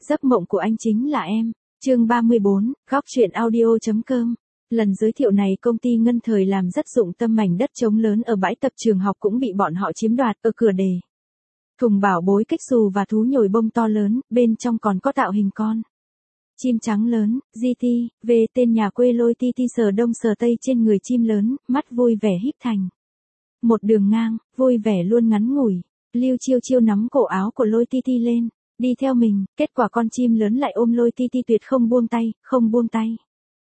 Giấc mộng của anh chính là em. Chương 34, góc truyện audio.com. Lần giới thiệu này công ty Ngân Thời làm rất dụng tâm, mảnh đất trống lớn ở bãi tập trường học cũng bị bọn họ chiếm đoạt. Ở cửa đề thùng bảo bối kích xù và thú nhồi bông to lớn, bên trong còn có tạo hình con chim trắng lớn, GT, về tên nhà quê Lôi Titi sờ đông sờ tây trên người chim lớn, mắt vui vẻ híp thành một đường ngang, vui vẻ luôn ngắn ngủi. Lưu Chiêu Chiêu nắm cổ áo của Lôi Titi lên, đi theo mình, kết quả con chim lớn lại ôm Lôi Titi tuyệt không buông tay, không buông tay.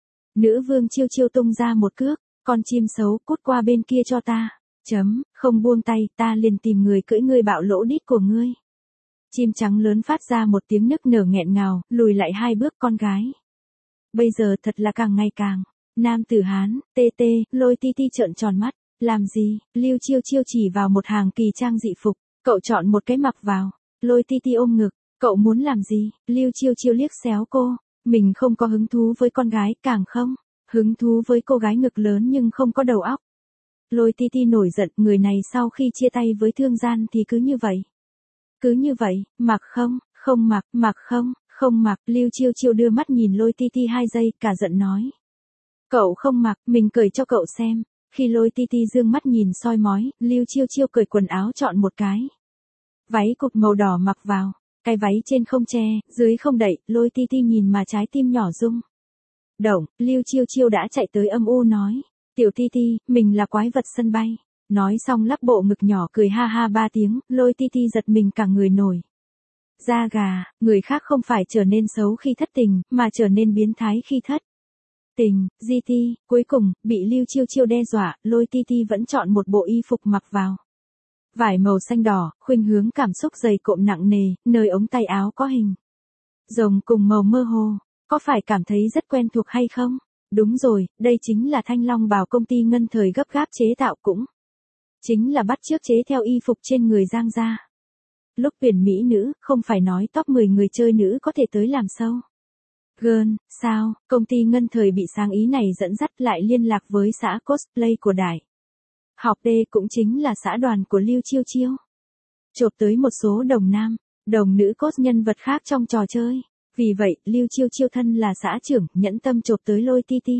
Nữ vương Chiêu Chiêu tung ra một cước, con chim xấu, cút qua bên kia cho ta. Không buông tay, ta liền tìm người cưỡi ngươi bạo lỗ đít của ngươi. Chim trắng lớn phát ra một tiếng nức nở nghẹn ngào, lùi lại 2 bước con gái. Bây giờ thật là càng ngày càng. Nam tử Hán, TT, Lôi Titi trợn tròn mắt. Làm gì? Lưu Chiêu Chiêu chỉ vào một hàng kỳ trang dị phục. Cậu chọn một cái mặc vào. Lôi Titi ôm ngực. Cậu muốn làm gì? Lưu Chiêu Chiêu liếc xéo cô. Mình không có hứng thú với con gái, càng không hứng thú với cô gái ngực lớn nhưng không có đầu óc. Lôi Titi nổi giận, người này sau khi chia tay với Thương Gian thì cứ như vậy. Cứ như vậy, mặc không, không mặc, mặc không, không mặc. Lưu Chiêu Chiêu đưa mắt nhìn Lôi Titi 2 giây, cả giận nói. Cậu không mặc, mình cởi cho cậu xem. Khi Lôi Titi dương mắt nhìn soi mói, Lưu Chiêu Chiêu cởi quần áo chọn một cái váy cục màu đỏ mặc vào. Cái váy trên không che, dưới không đậy, Lôi Titi nhìn mà trái tim nhỏ rung động. Lưu Chiêu Chiêu đã chạy tới âm u nói. Tiểu Titi, mình là quái vật sân bay. Nói xong lắc bộ ngực nhỏ cười ha ha 3 tiếng, Lôi Titi giật mình cả người nổi da gà. Người khác không phải trở nên xấu khi thất tình, mà trở nên biến thái khi thất tình. GT, cuối cùng, bị Lưu Chiêu Chiêu đe dọa, Lôi Titi vẫn chọn một bộ y phục mặc vào. Vải màu xanh đỏ, khuynh hướng cảm xúc dày cộm nặng nề, nơi ống tay áo có hình rồng cùng màu mơ hồ. Có phải cảm thấy rất quen thuộc hay không? Đúng rồi, đây chính là thanh long bào công ty Ngân Thời gấp gáp chế tạo, cũng chính là bắt chước chế theo y phục trên người Giang gia. Lúc tuyển mỹ nữ, không phải nói top 10 người chơi nữ có thể tới làm show girl, sao? Công ty Ngân Thời bị sáng ý này dẫn dắt, lại liên lạc với xã cosplay của Đại học D, cũng chính là xã đoàn của Lưu Chiêu Chiêu. Chộp tới một số đồng nam, đồng nữ cos nhân vật khác trong trò chơi. Vì vậy, Lưu Chiêu Chiêu thân là xã trưởng, nhẫn tâm chộp tới Lôi Titi.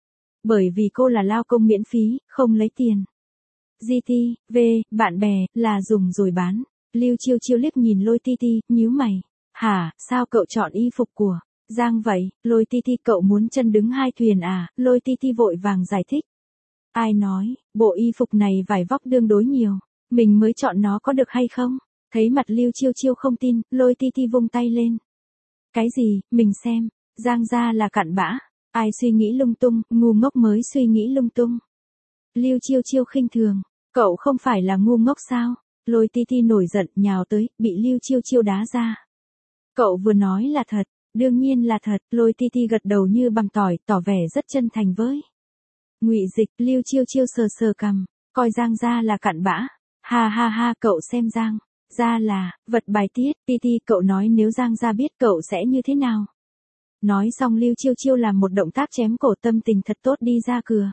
Bởi vì cô là lao công miễn phí, không lấy tiền. GT, V, bạn bè, là dùng rồi bán. Lưu Chiêu Chiêu liếc nhìn Lôi Titi, nhíu mày. Hả, sao cậu chọn y phục của Giang vậy? Lôi Titi, cậu muốn chân đứng 2 thuyền à? Lôi Titi vội vàng giải thích. Ai nói, bộ y phục này vải vóc tương đối nhiều. Mình mới chọn nó có được hay không? Thấy mặt Lưu Chiêu Chiêu không tin, Lôi Titi vung tay lên. Cái gì, mình xem. Giang gia là cặn bã. Ai suy nghĩ lung tung, ngu ngốc mới suy nghĩ lung tung. Lưu Chiêu Chiêu khinh thường. Cậu không phải là ngu ngốc sao? Lôi Titi nổi giận, nhào tới, bị Lưu Chiêu Chiêu đá ra. Cậu vừa nói là thật. Đương nhiên là thật. Lôi Titi gật đầu như bằng tỏi, tỏ vẻ rất chân thành với Ngụy Dịch. Lưu Chiêu Chiêu sờ sờ cằm, coi Giang gia là cặn bã. Ha ha ha, cậu xem Giang gia là vật bài tiết. Titi, cậu nói nếu Giang gia biết cậu sẽ như thế nào? Nói xong Lưu Chiêu Chiêu làm một động tác chém cổ, tâm tình thật tốt đi ra cửa.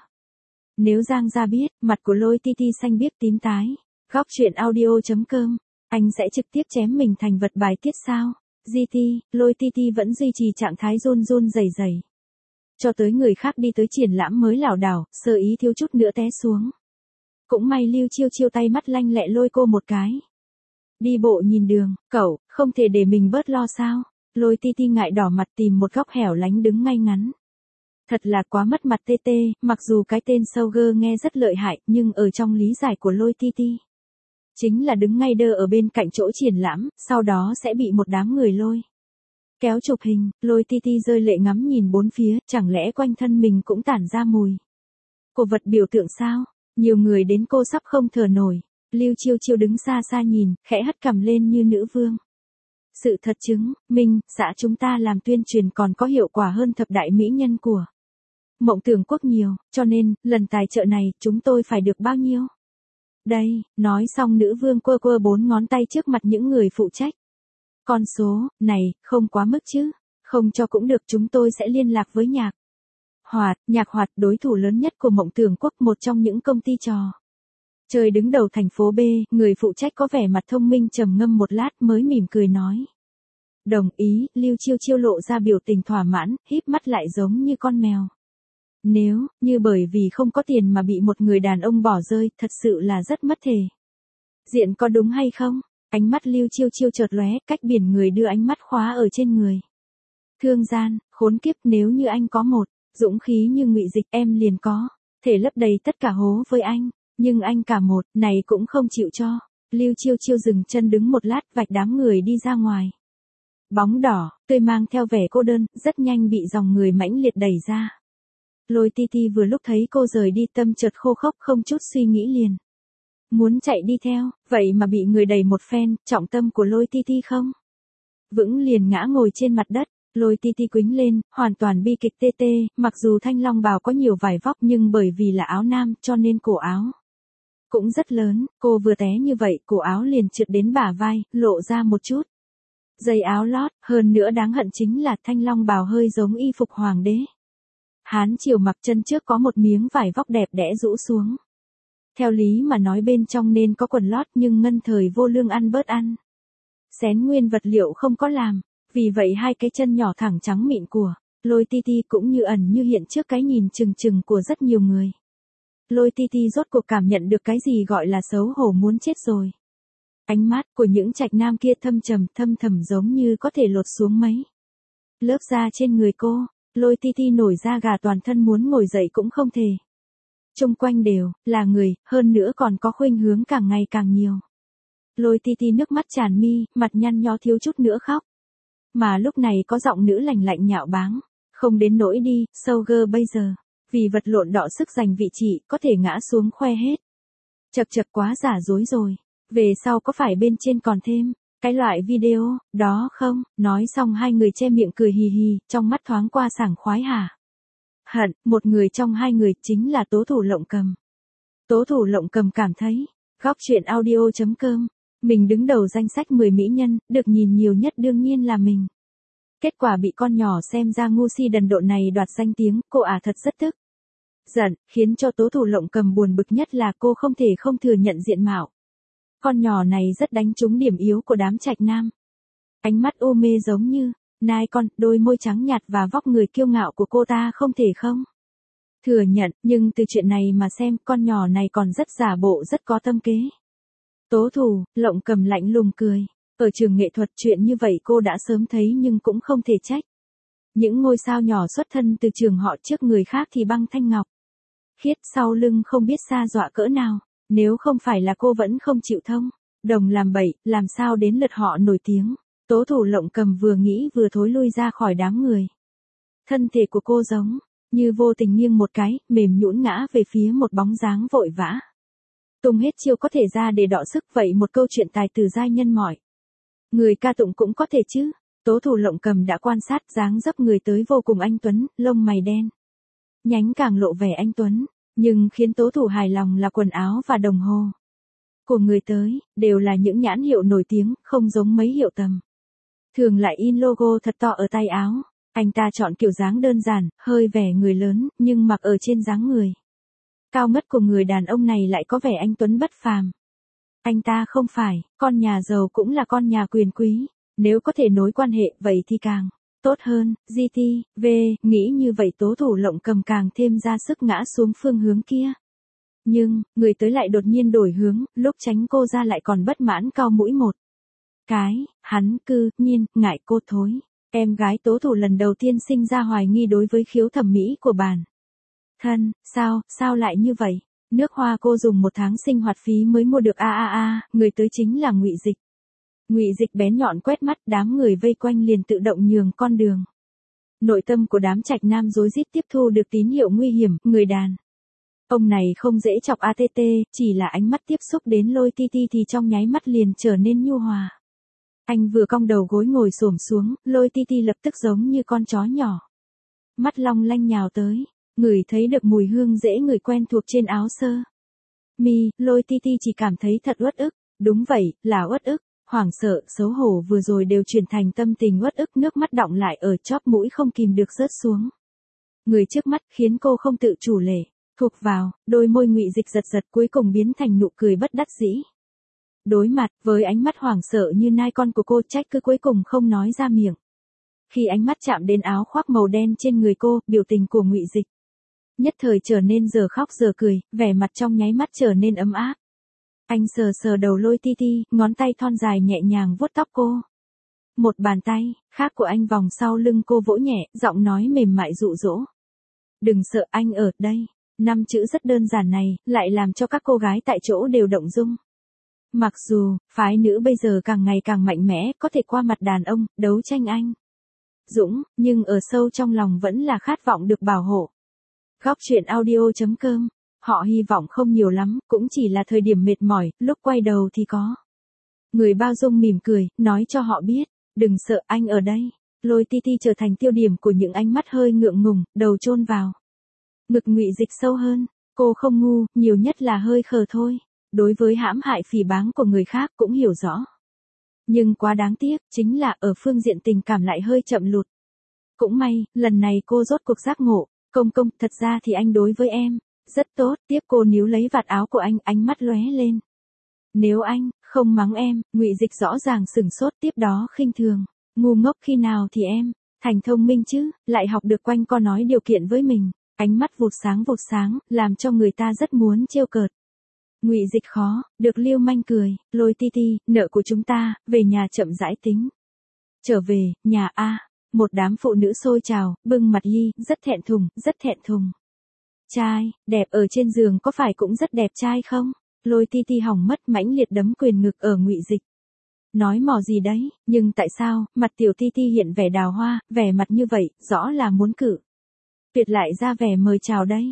Nếu Giang gia biết, mặt của Lôi Titi xanh biếc tím tái. Góc truyện audio.com. Anh sẽ trực tiếp chém mình thành vật bài tiết sao? GT, Lôi Titi vẫn duy trì trạng thái run run rẩy rẩy. Cho tới người khác đi tới triển lãm mới lảo đảo, sơ ý thiếu chút nữa té xuống. Cũng may Lưu Chiêu Chiêu tay mắt lanh lẹ lôi cô một cái. Đi bộ nhìn đường, cậu, không thể để mình bớt lo sao? Lôi Titi ngại đỏ mặt tìm một góc hẻo lánh đứng ngay ngắn. Thật là quá mất mặt TT, mặc dù cái tên Sugar nghe rất lợi hại, nhưng ở trong lý giải của Lôi Titi, chính là đứng ngay đơ ở bên cạnh chỗ triển lãm, sau đó sẽ bị một đám người lôi kéo chụp hình. Lôi Titi rơi lệ ngắm nhìn bốn phía, chẳng lẽ quanh thân mình cũng tản ra mùi của vật biểu tượng sao? Nhiều người đến cô sắp không thở nổi. Lưu Chiêu Chiêu đứng xa xa nhìn, khẽ hất cằm lên như nữ vương. Sự thật chứng minh, xã chúng ta làm tuyên truyền còn có hiệu quả hơn thập đại mỹ nhân của Mộng Tưởng Quốc nhiều, cho nên, lần tài trợ này, chúng tôi phải được bao nhiêu? Đây, nói xong nữ vương quơ quơ 4 ngón tay trước mặt những người phụ trách. Con số này, không quá mức chứ? Không cho cũng được, chúng tôi sẽ liên lạc với Nhạc Hoạt, đối thủ lớn nhất của Mộng Tưởng Quốc, một trong những công ty trò chơi đứng đầu thành phố B. Người phụ trách có vẻ mặt thông minh trầm ngâm một lát mới mỉm cười nói. Đồng ý, Lưu Chiêu Chiêu lộ ra biểu tình thỏa mãn, híp mắt lại giống như con mèo. Nếu, như bởi vì không có tiền mà bị một người đàn ông bỏ rơi, thật sự là rất mất thể diện có đúng hay không? Ánh mắt Lưu Chiêu Chiêu chợt lóe, cách biển người đưa ánh mắt khóa ở trên người. Thương gian, khốn kiếp, nếu như anh có một dũng khí như Ngụy Dịch, em liền có thể lấp đầy tất cả hố với anh, nhưng anh cả một này cũng không chịu cho. Lưu Chiêu Chiêu dừng chân đứng một lát, vạch đám người đi ra ngoài. Bóng đỏ, tươi mang theo vẻ cô đơn, rất nhanh bị dòng người mãnh liệt đẩy ra. Lôi Ti Ti vừa lúc thấy cô rời đi, tâm chợt khô khốc, không chút suy nghĩ liền muốn chạy đi theo, vậy mà bị người đẩy một phen, trọng tâm của Lôi Ti Ti không vững liền ngã ngồi trên mặt đất. Lôi Ti Ti quĩnh lên, hoàn toàn bi kịch tê tê, mặc dù thanh long bào có nhiều vải vóc nhưng bởi vì là áo nam cho nên cổ áo cũng rất lớn, cô vừa té như vậy, cổ áo liền trượt đến bả vai, lộ ra một chút dây áo lót, hơn nữa đáng hận chính là thanh long bào hơi giống y phục hoàng đế. Hán triều mặc, chân trước có một miếng vải vóc đẹp đẽ rũ xuống. Theo lý mà nói bên trong nên có quần lót, nhưng ngân thời vô lương ăn bớt ăn xén nguyên vật liệu không có làm, vì vậy hai cái chân nhỏ thẳng trắng mịn của Lôi Ti Ti cũng như ẩn như hiện trước cái nhìn chừng chừng của rất nhiều người. Lôi Ti Ti rốt cuộc cảm nhận được cái gì gọi là xấu hổ muốn chết rồi. Ánh mắt của những trạch nam kia thâm trầm thâm thầm giống như có thể lột xuống mấy lớp da trên người cô. Lôi Ti Ti nổi da gà toàn thân, muốn ngồi dậy cũng không thể. Xung quanh đều là người, hơn nữa còn có khuynh hướng càng ngày càng nhiều. Lôi Ti Ti nước mắt tràn mi, mặt nhăn nhó thiếu chút nữa khóc. Mà lúc này có giọng nữ lạnh lạnh nhạo báng, không đến nỗi đi, Sugar bây giờ vì vật lộn đọ sức giành vị trí, có thể ngã xuống khoe hết. Chật chật, quá giả dối rồi. Về sau có phải bên trên còn thêm cái loại video đó không? Nói xong hai người che miệng cười hì hì, trong mắt thoáng qua sảng khoái hả hận. Một người trong hai người chính là Tố Thủ Lộng Cầm. Tố Thủ Lộng Cầm cảm thấy góc truyện audio.com mình đứng đầu danh sách 10 mỹ nhân, được nhìn nhiều nhất đương nhiên là mình. Kết quả bị con nhỏ xem ra ngu si đần độn này đoạt danh tiếng, cô thật rất tức giận, khiến cho Tố Thủ Lộng Cầm buồn bực nhất là cô không thể không thừa nhận diện mạo con nhỏ này rất đánh trúng điểm yếu của đám trạch nam. Ánh mắt u mê giống như nai con, đôi môi trắng nhạt và vóc người kiêu ngạo của cô ta không thể không thừa nhận, nhưng từ chuyện này mà xem, con nhỏ này còn rất giả bộ, rất có tâm kế. Tố Thủ Lộng Cầm lạnh lùng cười. Ở trường nghệ thuật chuyện như vậy cô đã sớm thấy nhưng cũng không thể trách. Những ngôi sao nhỏ xuất thân từ trường họ trước người khác thì băng thanh ngọc khiết, sau lưng không biết sa dọa cỡ nào. Nếu không phải là cô vẫn không chịu thông đồng làm bậy, làm sao đến lượt họ nổi tiếng. Tố Thủ Lộng Cầm vừa nghĩ vừa thối lui ra khỏi đám người. Thân thể của cô giống như vô tình nghiêng một cái, mềm nhũn ngã về phía một bóng dáng vội vã tung hết chiêu có thể ra để đọ sức. Vậy một câu chuyện tài tử giai nhân mọi người ca tụng cũng có thể chứ. Tố Thủ Lộng Cầm đã quan sát dáng dấp người tới vô cùng anh tuấn, lông mày đen nhánh càng lộ vẻ anh tuấn, nhưng khiến Tố Thủ hài lòng là quần áo và đồng hồ của người tới, đều là những nhãn hiệu nổi tiếng, không giống mấy hiệu tầm thường lại in logo thật to ở tay áo. Anh ta chọn kiểu dáng đơn giản, hơi vẻ người lớn, nhưng mặc ở trên dáng người cao ngất của người đàn ông này lại có vẻ anh tuấn bất phàm. Anh ta không phải con nhà giàu cũng là con nhà quyền quý, nếu có thể nối quan hệ vậy thì càng tốt hơn. GTV nghĩ như vậy, Tố Thủ Lộng Cầm càng thêm ra sức ngã xuống phương hướng kia. Nhưng người tới lại đột nhiên đổi hướng, lúc tránh cô ra lại còn bất mãn cau mũi một cái. Hắn cư nhiên ngại cô thối. Em gái Tố Thủ lần đầu tiên sinh ra hoài nghi đối với khiếu thẩm mỹ của bản thân. Sao lại như vậy? Nước hoa cô dùng 1 tháng sinh hoạt phí mới mua được người tới chính là Ngụy Dịch. Ngụy Dịch bén nhọn quét mắt, đám người vây quanh liền tự động nhường con đường. Nội tâm của đám trạch nam rối rít tiếp thu được tín hiệu nguy hiểm, người đàn ông này không dễ chọc chỉ là ánh mắt tiếp xúc đến Lôi Ti Ti thì trong nháy mắt liền trở nên nhu hòa. Anh vừa cong đầu gối ngồi xổm xuống, Lôi Ti Ti lập tức giống như con chó nhỏ, mắt long lanh nhào tới, ngửi thấy được mùi hương dễ ngửi quen thuộc trên áo sơ mi. Lôi Ti Ti chỉ cảm thấy thật uất ức. Đúng vậy, là uất ức. Hoảng sợ, xấu hổ vừa rồi đều chuyển thành tâm tình uất ức, nước mắt đọng lại ở chóp mũi không kìm được rớt xuống. Người trước mắt khiến cô không tự chủ lệ thuộc vào, đôi môi Ngụy Dịch giật giật cuối cùng biến thành nụ cười bất đắc dĩ. Đối mặt với ánh mắt hoảng sợ như nai con của cô, Trách cứ cuối cùng không nói ra miệng. Khi ánh mắt chạm đến áo khoác màu đen trên người cô, biểu tình của Ngụy Dịch nhất thời trở nên giờ khóc giờ cười, vẻ mặt trong nháy mắt trở nên ấm áp. Anh sờ sờ đầu Lôi Ti Ti, ngón tay thon dài nhẹ nhàng vuốt tóc cô. Một bàn tay khác của anh vòng sau lưng cô vỗ nhẹ, giọng nói mềm mại dụ dỗ. Đừng sợ, anh ở đây. 5 chữ rất đơn giản này, lại làm cho các cô gái tại chỗ đều động dung. Mặc dù, phái nữ bây giờ càng ngày càng mạnh mẽ, có thể qua mặt đàn ông, đấu tranh anh dũng, nhưng ở sâu trong lòng vẫn là khát vọng được bảo hộ. Góc truyện audio.com. Họ hy vọng không nhiều lắm, cũng chỉ là thời điểm mệt mỏi, lúc quay đầu thì có người bao dung mỉm cười, nói cho họ biết, đừng sợ, anh ở đây. Lôi Ti Ti trở thành tiêu điểm của những ánh mắt hơi ngượng ngùng, đầu chôn vào ngực Ngụy Dịch sâu hơn. Cô không ngu, nhiều nhất là hơi khờ thôi. Đối với hãm hại phỉ báng của người khác cũng hiểu rõ. Nhưng quá đáng tiếc, chính là ở phương diện tình cảm lại hơi chậm lụt. Cũng may, lần này cô rốt cuộc giác ngộ. Công công, thật ra thì anh đối với em rất tốt. Tiếp cô níu lấy vạt áo của anh, ánh mắt lóe lên. Nếu anh không mắng em, Ngụy Dịch rõ ràng sửng sốt, tiếp đó khinh thường. Ngu ngốc, khi nào thì em thành thông minh chứ, lại học được quanh co nói điều kiện với mình. Ánh mắt vụt sáng, làm cho người ta rất muốn trêu cợt. Ngụy Dịch khó được lưu manh cười, Lôi Ti Ti, nợ của chúng ta, về nhà chậm rãi tính. Trở về, nhà a. Một đám phụ nữ xôi trào, bưng mặt ly, rất thẹn thùng. Trai, đẹp ở trên giường có phải cũng rất đẹp trai không? Lôi Ti Ti hỏng mất, mãnh liệt đấm quyền ngực ở Ngụy Dịch. Nói mò gì đấy, nhưng tại sao, mặt tiểu Ti Ti hiện vẻ đào hoa, vẻ mặt như vậy, rõ là muốn cự tuyệt lại ra vẻ mời chào đây.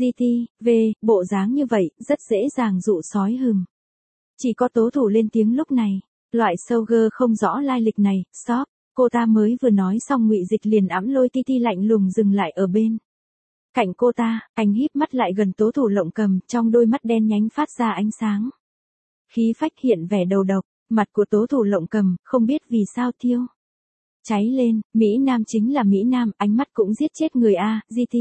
Bộ dáng như vậy, rất dễ dàng dụ sói hừm. Chỉ có tố thủ lên tiếng lúc này. Loại Sugar không rõ lai lịch này, stop. Cô ta mới vừa nói xong, Ngụy Dịch liền ẵm Lôi Ti Ti lạnh lùng dừng lại ở bên cạnh cô ta. Anh híp mắt lại gần tố thủ Lộng Cầm, trong đôi mắt đen nhánh phát ra ánh sáng. Khí phách hiện vẻ đầu độc, mặt của tố thủ Lộng Cầm, không biết vì sao thiêu cháy lên. Mỹ Nam chính là Mỹ Nam, ánh mắt cũng giết chết người a.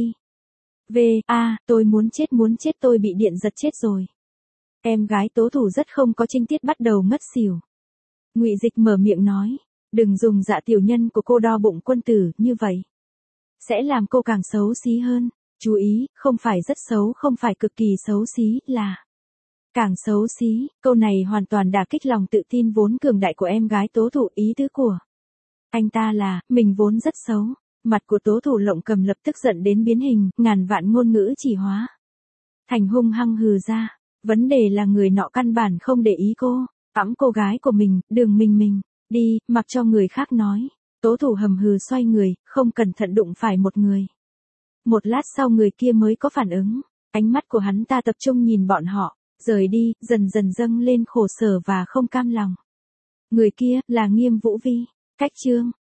Tôi muốn chết, tôi bị điện giật chết rồi. Em gái tố thủ rất không có trinh tiết bắt đầu ngất xỉu. Ngụy Dịch mở miệng nói, đừng dùng dạ tiểu nhân của cô đo bụng quân tử như vậy. Sẽ làm cô càng xấu xí hơn. Chú ý, không phải rất xấu, không phải cực kỳ xấu xí, là càng xấu xí. Câu này hoàn toàn đả kích lòng tự tin vốn cường đại của em gái tố thủ. Ý tứ của anh ta là, mình vốn rất xấu. Mặt của tố thủ Lộng Cầm lập tức giận đến biến hình, ngàn vạn ngôn ngữ chỉ hóa thành hung hăng hừ ra. Vấn đề là người nọ căn bản không để ý cô, ẵm cô gái của mình, đường mình đi, mặc cho người khác nói. Tố thủ hầm hừ xoay người, không cẩn thận đụng phải một người. Một lát sau người kia mới có phản ứng. Ánh mắt của hắn ta tập trung nhìn bọn họ, rời đi, dần dần dâng lên khổ sở và không cam lòng. Người kia là Nghiêm Vũ Vi. Cách chương